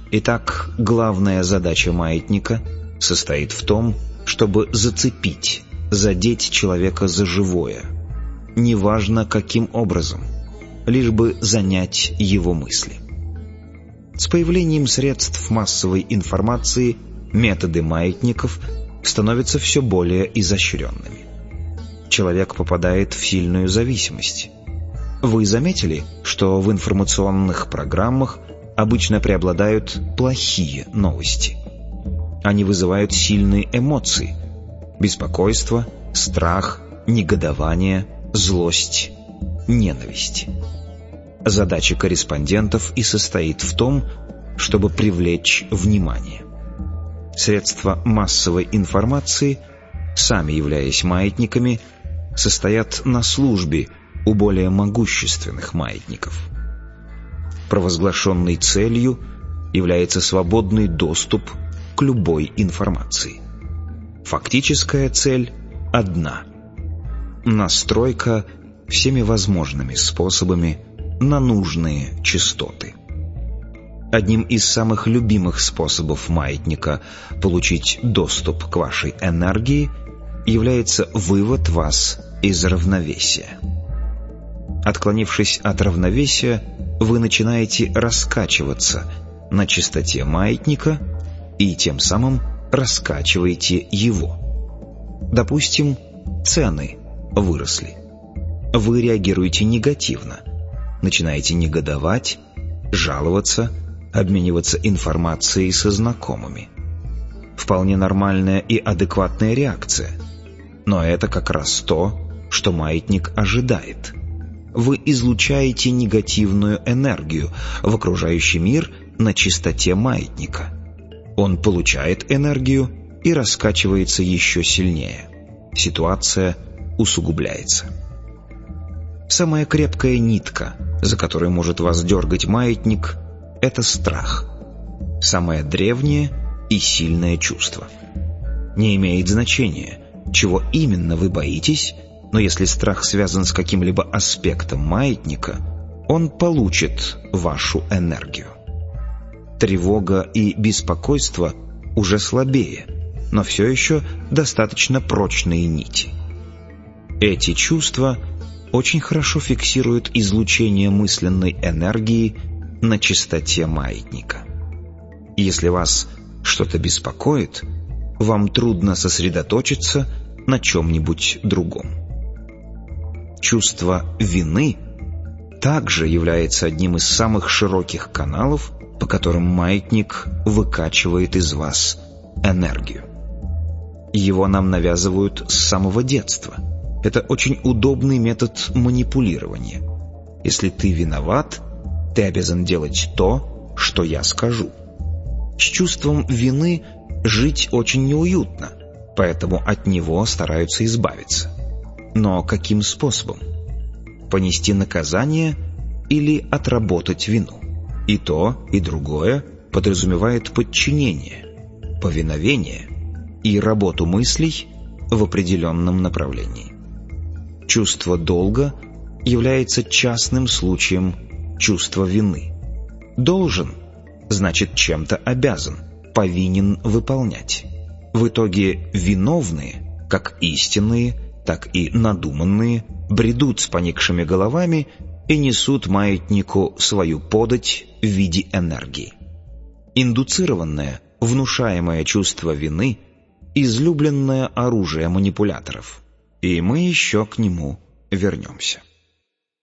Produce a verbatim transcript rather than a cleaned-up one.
Итак, главная задача маятника состоит в том, чтобы зацепить, задеть человека за живое, неважно каким образом, лишь бы занять его мысли. С появлением средств массовой информации методы маятников становятся все более изощренными. Человек попадает в сильную зависимость. Вы заметили, что в информационных программах обычно преобладают плохие новости? Они вызывают сильные эмоции: беспокойство, страх, негодование, злость, ненависть. Задача корреспондентов и состоит в том, чтобы привлечь внимание. Средства массовой информации, сами являясь маятниками, состоят на службе у более могущественных маятников. Провозглашенной целью является свободный доступ к любой информации. Фактическая цель одна – настройка всеми возможными способами на нужные частоты. Одним из самых любимых способов маятника получить доступ к вашей энергии является вывод вас из равновесия. Отклонившись от равновесия, вы начинаете раскачиваться на частоте маятника и тем самым раскачиваете его. Допустим, цены выросли. Вы реагируете негативно, начинаете негодовать, жаловаться, обмениваться информацией со знакомыми. Вполне нормальная и адекватная реакция. Но это как раз то, что маятник ожидает. Вы излучаете негативную энергию в окружающий мир на частоте маятника. Он получает энергию и раскачивается еще сильнее. Ситуация усугубляется. Самая крепкая нитка, за которой может вас дергать маятник, это страх. Самое древнее и сильное чувство. Не имеет значения, чего именно вы боитесь, но если страх связан с каким-либо аспектом маятника, он получит вашу энергию. Тревога и беспокойство уже слабее, но все еще достаточно прочные нити. Эти чувства очень хорошо фиксируют излучение мысленной энергии на частоте маятника. Если вас что-то беспокоит, вам трудно сосредоточиться на чем-нибудь другом. Чувство вины также является одним из самых широких каналов, по которым маятник выкачивает из вас энергию. Его нам навязывают с самого детства. Это очень удобный метод манипулирования. Если ты виноват, ты обязан делать то, что я скажу. С чувством вины жить очень неуютно, поэтому от него стараются избавиться. Но каким способом? Понести наказание или отработать вину? И то, и другое подразумевает подчинение, повиновение и работу мыслей в определенном направлении. Чувство долга является частным случаем чувства вины. Должен значит чем-то обязан, повинен выполнять. В итоге виновные, как истинные, так и надуманные, бредут с поникшими головами и несут маятнику свою подать в виде энергии. Индуцированное, внушаемое чувство вины – излюбленное оружие манипуляторов, и мы еще к нему вернемся.